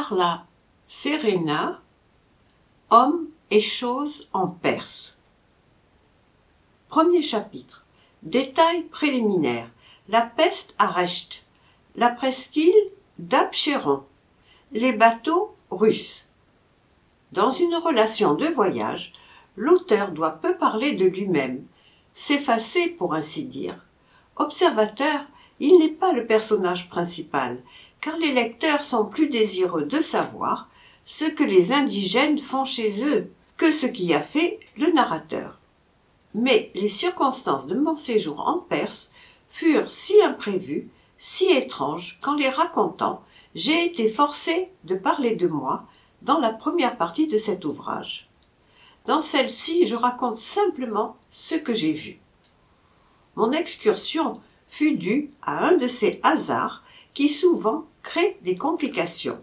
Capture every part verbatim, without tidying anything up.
Carla Serena, Hommes et choses en Perse. Premier chapitre. Détails préliminaires. La peste à Resht. La presqu'île d'Abchéron. Les bateaux russes. Dans une relation de voyage, l'auteur doit peu parler de lui-même, s'effacer pour ainsi dire. Observateur, il n'est pas le personnage principal, car les lecteurs sont plus désireux de savoir ce que les indigènes font chez eux que ce qu'y a fait le narrateur. Mais les circonstances de mon séjour en Perse furent si imprévues, si étranges, qu'en les racontant, j'ai été forcé de parler de moi dans la première partie de cet ouvrage. Dans celle-ci, je raconte simplement ce que j'ai vu. Mon excursion fut due à un de ces hasards qui souvent créent des complications.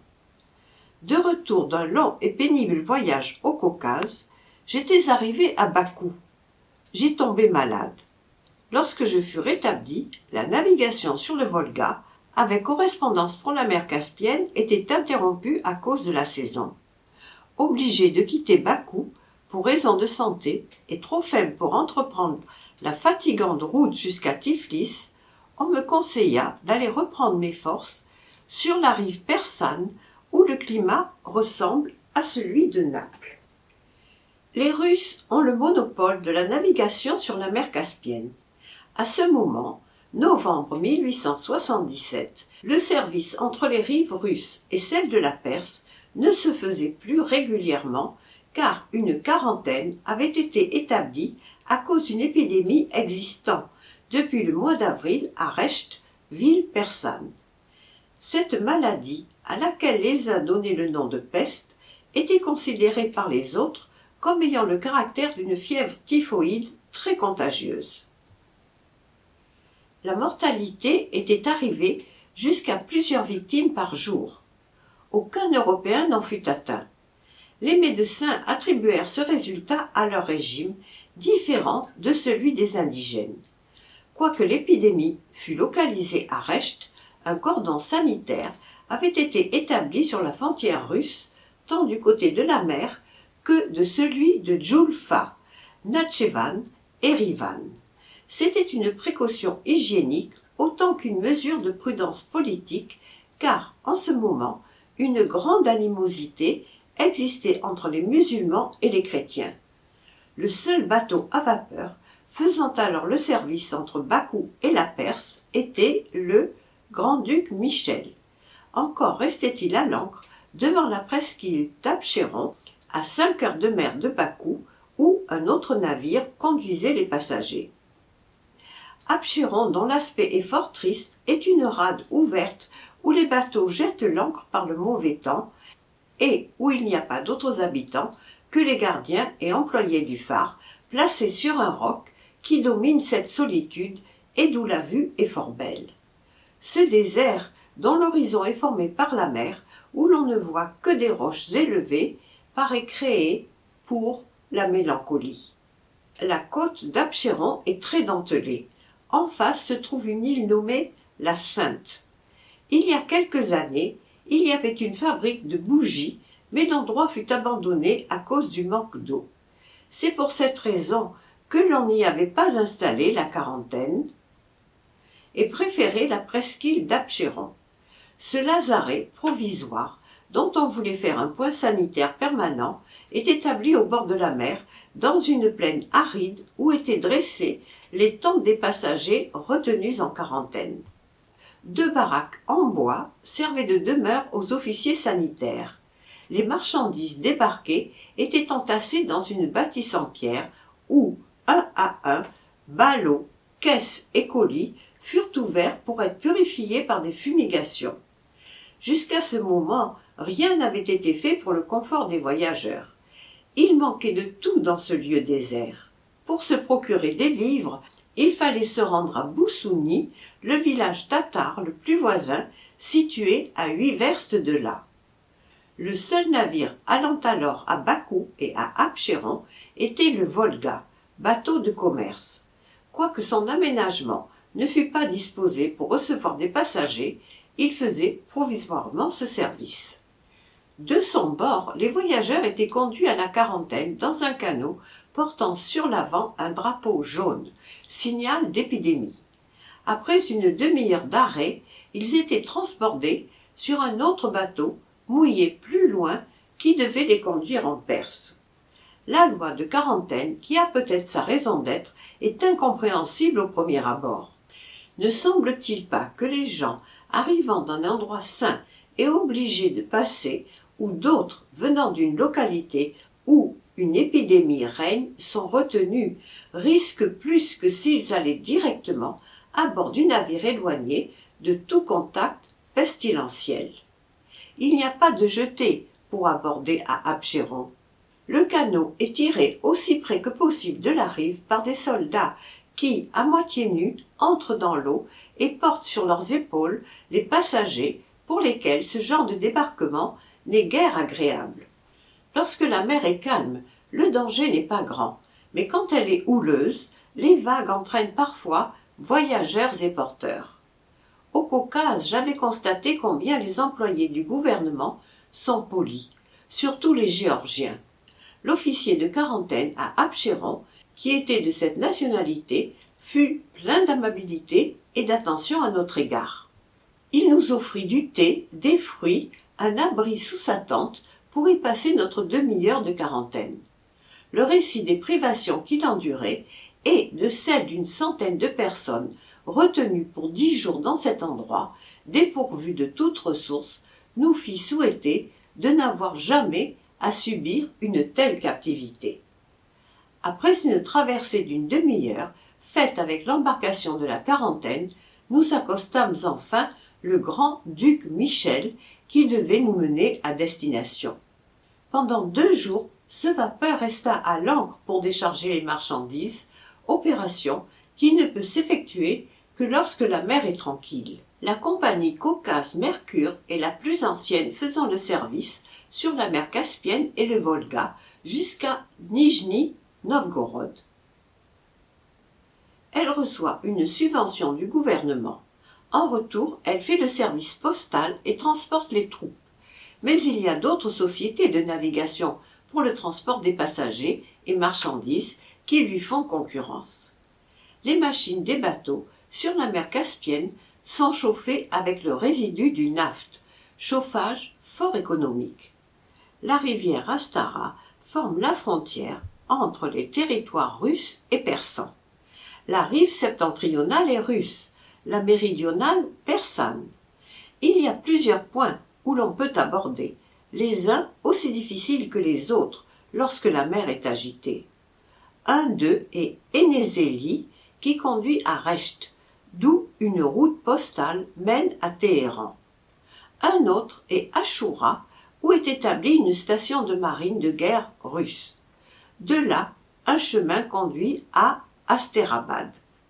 De retour d'un long et pénible voyage au Caucase, j'étais arrivé à Bakou. J'y tombai malade. Lorsque je fus rétabli, la navigation sur le Volga, avec correspondance pour la mer Caspienne, était interrompue à cause de la saison. Obligé de quitter Bakou pour raison de santé et trop faible pour entreprendre la fatigante route jusqu'à Tiflis, on me conseilla d'aller reprendre mes forces sur la rive persane où le climat ressemble à celui de Naples. Les Russes ont le monopole de la navigation sur la mer Caspienne. À ce moment, novembre mille huit cent soixante-dix-sept, le service entre les rives russes et celles de la Perse ne se faisait plus régulièrement car une quarantaine avait été établie à cause d'une épidémie existant depuis le mois d'avril à Resht, ville persane. Cette maladie, à laquelle les uns donnaient le nom de peste, était considérée par les autres comme ayant le caractère d'une fièvre typhoïde très contagieuse. La mortalité était arrivée jusqu'à plusieurs victimes par jour. Aucun Européen n'en fut atteint. Les médecins attribuèrent ce résultat à leur régime, différent de celui des indigènes. Quoique l'épidémie fût localisée à Resht, un cordon sanitaire avait été établi sur la frontière russe, tant du côté de la mer que de celui de Djoulfa, Natshevan et Rivan. C'était une précaution hygiénique autant qu'une mesure de prudence politique, car, en ce moment, une grande animosité existait entre les musulmans et les chrétiens. Le seul bateau à vapeur faisant alors le service entre Bakou et la Perse était le Grand-Duc Michel. Encore restait-il à l'ancre devant la presqu'île d'Abchéron, à cinq heures de mer de Bakou, où un autre navire conduisait les passagers. Abchéron, dont l'aspect est fort triste, est une rade ouverte où les bateaux jettent l'ancre par le mauvais temps et où il n'y a pas d'autres habitants que les gardiens et employés du phare, placés sur un roc qui domine cette solitude et d'où la vue est fort belle. Ce désert, dont l'horizon est formé par la mer, où l'on ne voit que des roches élevées, paraît créé pour la mélancolie. La côte d'Abchéron est très dentelée. En face se trouve une île nommée la Sainte. Il y a quelques années, il y avait une fabrique de bougies, mais l'endroit fut abandonné à cause du manque d'eau. C'est pour cette raison que l'on n'y avait pas installé la quarantaine et préféré la presqu'île d'Abchéron. Ce lazaret provisoire, dont on voulait faire un point sanitaire permanent, est établi au bord de la mer, dans une plaine aride où étaient dressées les tentes des passagers retenus en quarantaine. Deux baraques en bois servaient de demeure aux officiers sanitaires. Les marchandises débarquées étaient entassées dans une bâtisse en pierre où, un à un, ballots, caisses et colis furent ouverts pour être purifiés par des fumigations. Jusqu'à ce moment, rien n'avait été fait pour le confort des voyageurs. Il manquait de tout dans ce lieu désert. Pour se procurer des vivres, il fallait se rendre à Boussouni, le village tatar le plus voisin, situé à huit verstes de là. Le seul navire allant alors à Bakou et à Abchéron était le Volga, bateau de commerce. Quoique son aménagement ne fût pas disposé pour recevoir des passagers, il faisait provisoirement ce service. De son bord, les voyageurs étaient conduits à la quarantaine dans un canot portant sur l'avant un drapeau jaune, signal d'épidémie. Après une demi-heure d'arrêt, ils étaient transportés sur un autre bateau, mouillé plus loin, qui devait les conduire en Perse. La loi de quarantaine, qui a peut-être sa raison d'être, est incompréhensible au premier abord. Ne semble-t-il pas que les gens arrivant d'un endroit sain et obligés de passer, ou d'autres venant d'une localité où une épidémie règne sont retenus, risquent plus que s'ils allaient directement à bord du navire éloigné de tout contact pestilentiel. Il n'y a pas de jetée pour aborder à Abchéron. Le canot est tiré aussi près que possible de la rive par des soldats qui, à moitié nus, entrent dans l'eau et portent sur leurs épaules les passagers pour lesquels ce genre de débarquement n'est guère agréable. Lorsque la mer est calme, le danger n'est pas grand, mais quand elle est houleuse, les vagues entraînent parfois voyageurs et porteurs. Au Caucase, j'avais constaté combien les employés du gouvernement sont polis, surtout les Géorgiens. L'officier de quarantaine à Abchéron, qui était de cette nationalité, fut plein d'amabilité et d'attention à notre égard. Il nous offrit du thé, des fruits, un abri sous sa tente pour y passer notre demi-heure de quarantaine. Le récit des privations qu'il endurait et de celles d'une centaine de personnes retenues pour dix jours dans cet endroit, dépourvu de toute ressource, nous fit souhaiter de n'avoir jamais à subir une telle captivité. Après une traversée d'une demi-heure, faite avec l'embarcation de la quarantaine, nous accostâmes enfin le grand-duc Michel, qui devait nous mener à destination. Pendant deux jours, ce vapeur resta à l'ancre pour décharger les marchandises, opération qui ne peut s'effectuer que lorsque la mer est tranquille. La compagnie Caucase-Mercure est la plus ancienne faisant le service sur la mer Caspienne et le Volga jusqu'à Nijni Novgorod. Elle reçoit une subvention du gouvernement. En retour, elle fait le service postal et transporte les troupes. Mais il y a d'autres sociétés de navigation pour le transport des passagers et marchandises qui lui font concurrence. Les machines des bateaux sur la mer Caspienne sont chauffées avec le résidu du naphte, chauffage fort économique. La rivière Astara forme la frontière entre les territoires russes et persans. La rive septentrionale est russe, la méridionale persane. Il y a plusieurs points où l'on peut aborder, les uns aussi difficiles que les autres lorsque la mer est agitée. Un d'eux est Énézélie qui conduit à Resht, d'où une route postale mène à Téhéran. Un autre est Achoura, où est établie une station de marine de guerre russe. De là, un chemin conduit à Astérabad.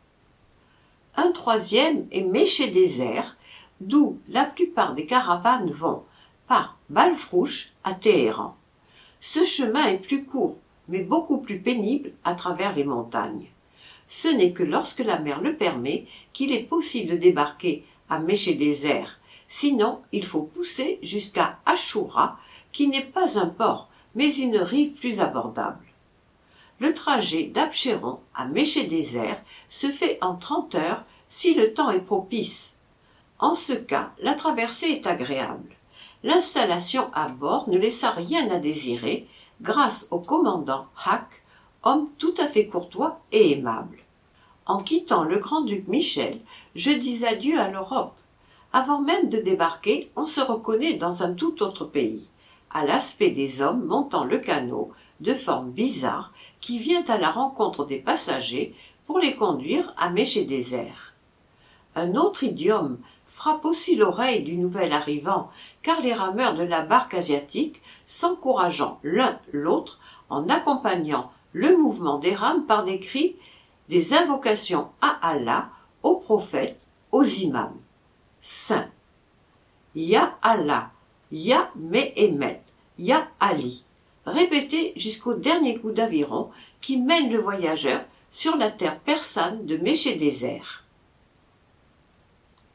Un troisième est Méché-Désert, d'où la plupart des caravanes vont, par Balfrouch à Téhéran. Ce chemin est plus court, mais beaucoup plus pénible à travers les montagnes. Ce n'est que lorsque la mer le permet qu'il est possible de débarquer à Méché-Désert, sinon il faut pousser jusqu'à Achoura, qui n'est pas un port, mais une rive plus abordable. Le trajet d'Abchéron à Méché-Désert se fait en trente heures si le temps est propice. En ce cas, la traversée est agréable. L'installation à bord ne laissa rien à désirer grâce au commandant Hack, homme tout à fait courtois et aimable. En quittant le grand-duc Michel, je dis adieu à l'Europe. Avant même de débarquer, on se reconnaît dans un tout autre pays, à l'aspect des hommes montant le canot, de forme bizarre, qui vient à la rencontre des passagers pour les conduire à Méché-Désert. Un autre idiome frappe aussi l'oreille du nouvel arrivant, car les rameurs de la barque asiatique, s'encourageant l'un l'autre en accompagnant le mouvement des rames par des cris, des invocations à Allah, aux prophètes, aux imams. Saint. Ya Allah, Ya Mehemet, Ya Ali. Répété jusqu'au dernier coup d'aviron qui mène le voyageur sur la terre persane de Méché-Désert.